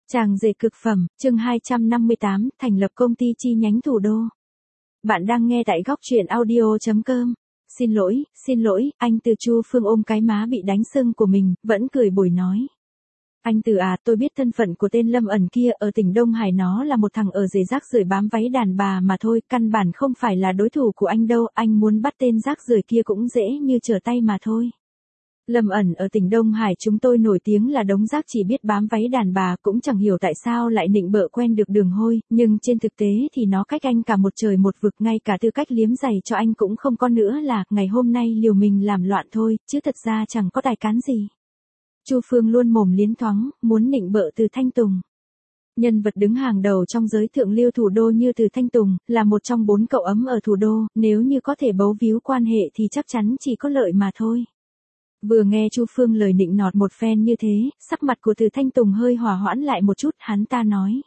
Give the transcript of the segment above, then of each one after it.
Tràng Dệt Cực Phẩm, chương 258, thành lập công ty chi nhánh thủ đô. Bạn đang nghe tại góc truyện audio.com. Xin lỗi, anh Từ. Chu Phương ôm cái má bị đánh sưng của mình, vẫn cười bồi nói. Anh Từ à, tôi biết thân phận của tên Lâm ẩn kia ở tỉnh Đông Hải, nó là một thằng ở rể rác rưởi bám váy đàn bà mà thôi, căn bản không phải là đối thủ của anh đâu, anh muốn bắt tên rác rưởi kia cũng dễ như trở tay mà thôi. Lâm ẩn ở tỉnh Đông Hải chúng tôi nổi tiếng là đống rác chỉ biết bám váy đàn bà, cũng chẳng hiểu tại sao lại nịnh bợ quen được Đường Hôi, nhưng trên thực tế thì nó cách anh cả một trời một vực, ngay cả tư cách liếm giày cho anh cũng không có nữa, là ngày hôm nay liều mình làm loạn thôi, chứ thật ra chẳng có tài cán gì. Chu Phương luôn mồm liến thoáng, muốn nịnh bợ Từ Thanh Tùng. Nhân vật đứng hàng đầu trong giới thượng lưu thủ đô như Từ Thanh Tùng, là một trong 4 cậu ấm ở thủ đô, nếu như có thể bấu víu quan hệ thì chắc chắn chỉ có lợi mà thôi. Vừa nghe Chu Phương lời nịnh nọt một phen như thế, sắc mặt của Từ Thanh Tùng hơi hòa hoãn lại một chút, hắn ta nói.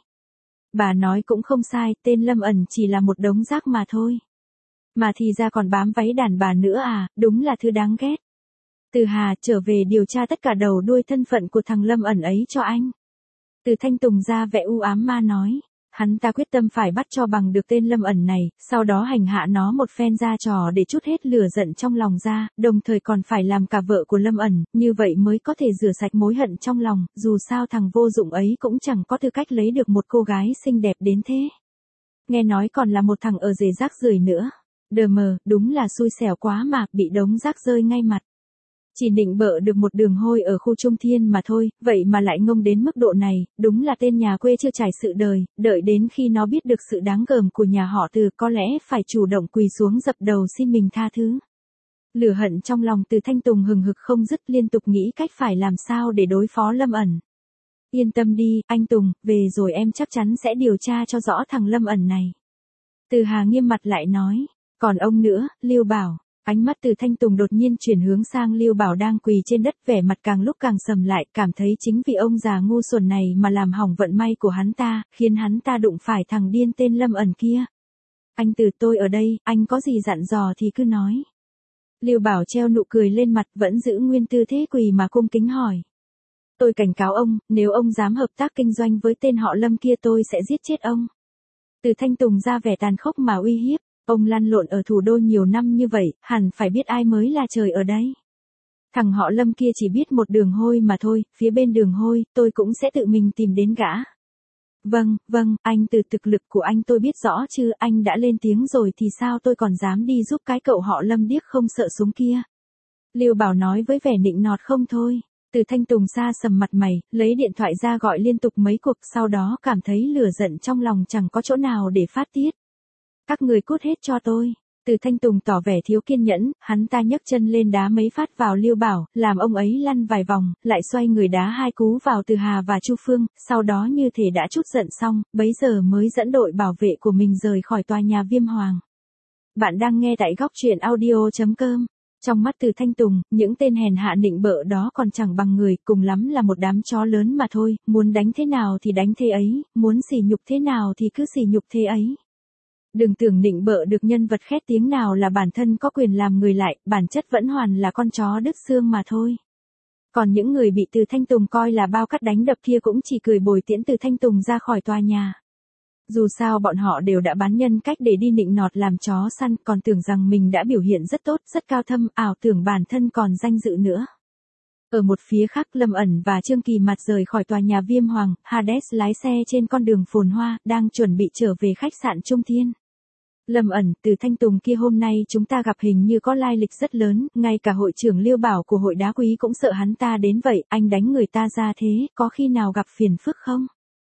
Bà nói cũng không sai, tên Lâm ẩn chỉ là một đống rác mà thôi. Mà thì ra còn bám váy đàn bà nữa à, đúng là thứ đáng ghét. Từ Hà, trở về điều tra tất cả đầu đuôi thân phận của thằng Lâm ẩn ấy cho anh. Từ Thanh Tùng ra vẻ u ám ma nói. Hắn ta quyết tâm phải bắt cho bằng được tên Lâm ẩn này, sau đó hành hạ nó một phen ra trò để trút hết lửa giận trong lòng ra, đồng thời còn phải làm cả vợ của Lâm ẩn, như vậy mới có thể rửa sạch mối hận trong lòng, dù sao thằng vô dụng ấy cũng chẳng có tư cách lấy được một cô gái xinh đẹp đến thế. Nghe nói còn là một thằng ở rể rác rưởi nữa. Đờ mờ, đúng là xui xẻo quá mà, bị đống rác rơi ngay mặt. Chỉ nịnh bợ được một Đường Hôi ở khu Trung Thiên mà thôi, vậy mà lại ngông đến mức độ này, đúng là tên nhà quê chưa trải sự đời, đợi đến khi nó biết được sự đáng gờm của nhà họ Từ có lẽ phải chủ động quỳ xuống dập đầu xin mình tha thứ. Lửa hận trong lòng Từ Thanh Tùng hừng hực không dứt, liên tục nghĩ cách phải làm sao để đối phó Lâm ẩn. Yên tâm đi, anh Tùng, về rồi em chắc chắn sẽ điều tra cho rõ thằng Lâm ẩn này. Từ Hà nghiêm mặt lại nói, còn ông nữa, Lưu Bảo. Ánh mắt Từ Thanh Tùng đột nhiên chuyển hướng sang Lưu Bảo đang quỳ trên đất, vẻ mặt càng lúc càng sầm lại, cảm thấy chính vì ông già ngu xuẩn này mà làm hỏng vận may của hắn ta, khiến hắn ta đụng phải thằng điên tên Lâm ẩn kia. Anh Từ, tôi ở đây, anh có gì dặn dò thì cứ nói. Lưu Bảo treo nụ cười lên mặt, vẫn giữ nguyên tư thế quỳ mà cung kính hỏi. Tôi cảnh cáo ông, nếu ông dám hợp tác kinh doanh với tên họ Lâm kia tôi sẽ giết chết ông. Từ Thanh Tùng ra vẻ tàn khốc mà uy hiếp. Ông lăn lộn ở thủ đô nhiều năm như vậy, hẳn phải biết ai mới là trời ở đây. Thằng họ Lâm kia chỉ biết một Đường Hôi mà thôi, phía bên Đường Hôi, tôi cũng sẽ tự mình tìm đến gã. Vâng, anh Từ, thực lực của anh tôi biết rõ chứ, anh đã lên tiếng rồi thì sao tôi còn dám đi giúp cái cậu họ Lâm điếc không sợ súng kia. Lưu Bảo nói với vẻ nịnh nọt không thôi. Từ Thanh Tùng xa sầm mặt mày, lấy điện thoại ra gọi liên tục mấy cuộc, sau đó cảm thấy lửa giận trong lòng chẳng có chỗ nào để phát tiết. Các người cút hết cho tôi. Từ Thanh Tùng tỏ vẻ thiếu kiên nhẫn, hắn ta nhấc chân lên đá mấy phát vào Lưu Bảo, làm ông ấy lăn vài vòng, lại xoay người đá 2 cú vào Từ Hà và Chu Phương, sau đó như thể đã trút giận xong, bấy giờ mới dẫn đội bảo vệ của mình rời khỏi tòa nhà Viêm Hoàng. Bạn đang nghe tại góc truyện audio.com. Trong mắt Từ Thanh Tùng, những tên hèn hạ nịnh bợ đó còn chẳng bằng người, cùng lắm là một đám chó lớn mà thôi, muốn đánh thế nào thì đánh thế ấy, muốn sỉ nhục thế nào thì cứ sỉ nhục thế ấy. Đừng tưởng nịnh bợ được nhân vật khét tiếng nào là bản thân có quyền làm người lại, bản chất vẫn hoàn là con chó đứt xương mà thôi. Còn những người bị Từ Thanh Tùng coi là bao cắt đánh đập kia cũng chỉ cười bồi tiễn Từ Thanh Tùng ra khỏi tòa nhà. Dù sao bọn họ đều đã bán nhân cách để đi nịnh nọt làm chó săn, còn tưởng rằng mình đã biểu hiện rất tốt, rất cao thâm, ảo tưởng bản thân còn danh dự nữa. Ở một phía khác, Lâm ẩn và Trương Kỳ Mạt rời khỏi tòa nhà Viêm Hoàng, Hades lái xe trên con đường phồn hoa, đang chuẩn bị trở về khách sạn Trung Thiên. Lâm ẩn, Từ Thanh Tùng kia hôm nay chúng ta gặp hình như có lai lịch rất lớn, ngay cả hội trưởng Lưu Bảo của hội đá quý cũng sợ hắn ta đến vậy, anh đánh người ta ra thế, có khi nào gặp phiền phức không?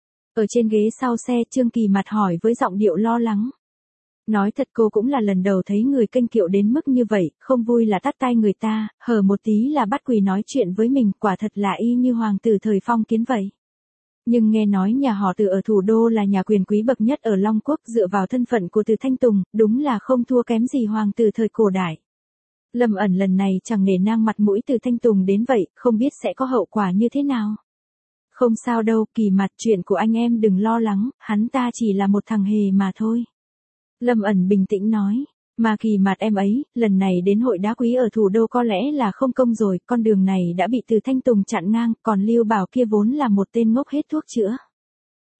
Ở trên ghế sau xe, Trương Kỳ Mạt hỏi với giọng điệu lo lắng. Nói thật cô cũng là lần đầu thấy người kênh kiệu đến mức như vậy, không vui là tát tay người ta, hở một tí là bắt quỳ nói chuyện với mình, quả thật là y như hoàng tử thời phong kiến vậy. Nhưng nghe nói nhà họ Từ ở thủ đô là nhà quyền quý bậc nhất ở Long Quốc, dựa vào thân phận của Từ Thanh Tùng, đúng là không thua kém gì hoàng tử thời cổ đại. Lâm ẩn lần này chẳng nể nang mặt mũi Từ Thanh Tùng đến vậy, không biết sẽ có hậu quả như thế nào. Không sao đâu, Kỳ Mạt, chuyện của anh em đừng lo lắng, hắn ta chỉ là một thằng hề mà thôi. Lâm ẩn bình tĩnh nói, mà Kỳ Mạt em ấy, lần này đến hội đá quý ở thủ đô có lẽ là không công rồi, con đường này đã bị Từ Thanh Tùng chặn ngang, còn Lưu Bảo kia vốn là một tên ngốc hết thuốc chữa.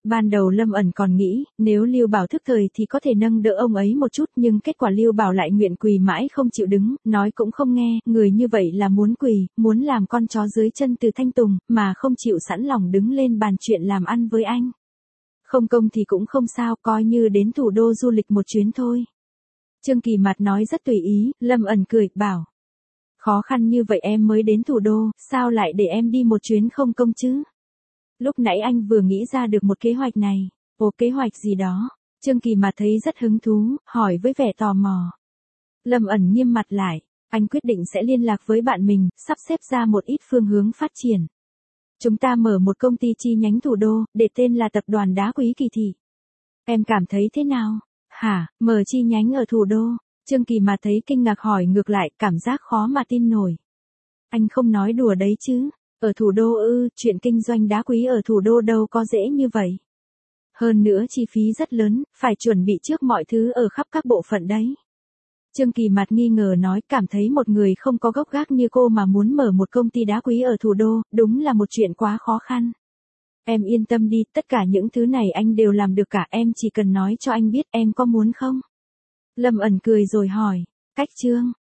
Ban đầu Lâm ẩn còn nghĩ, nếu Lưu Bảo thức thời thì có thể nâng đỡ ông ấy một chút, nhưng kết quả Lưu Bảo lại nguyện quỳ mãi không chịu đứng, nói cũng không nghe, người như vậy là muốn quỳ, muốn làm con chó dưới chân Từ Thanh Tùng, mà không chịu sẵn lòng đứng lên bàn chuyện làm ăn với anh. Không công thì cũng không sao, coi như đến thủ đô du lịch một chuyến thôi. Trương Kỳ Mạt nói rất tùy ý, Lâm ẩn cười, bảo. Khó khăn như vậy em mới đến thủ đô, sao lại để em đi một chuyến không công chứ? Lúc nãy anh vừa nghĩ ra được một kế hoạch này. Ồ, kế hoạch gì đó? Trương Kỳ Mạt thấy rất hứng thú, hỏi với vẻ tò mò. Lâm ẩn nghiêm mặt lại, anh quyết định sẽ liên lạc với bạn mình, sắp xếp ra một ít phương hướng phát triển. Chúng ta mở một công ty chi nhánh thủ đô, để tên là Tập đoàn Đá Quý Kỳ Thị. Em cảm thấy thế nào? Hả, mở chi nhánh ở thủ đô? Trương Kỳ Mạt thấy kinh ngạc hỏi ngược lại, cảm giác khó mà tin nổi. Anh không nói đùa đấy chứ? Ở thủ đô ư, chuyện kinh doanh đá quý ở thủ đô đâu có dễ như vậy. Hơn nữa chi phí rất lớn, phải chuẩn bị trước mọi thứ ở khắp các bộ phận đấy. Trương Kỳ Mạt nghi ngờ nói, cảm thấy một người không có gốc gác như cô mà muốn mở một công ty đá quý ở thủ đô, đúng là một chuyện quá khó khăn. Em yên tâm đi, tất cả những thứ này anh đều làm được cả, em chỉ cần nói cho anh biết em có muốn không? Lâm ẩn cười rồi hỏi, cách Trương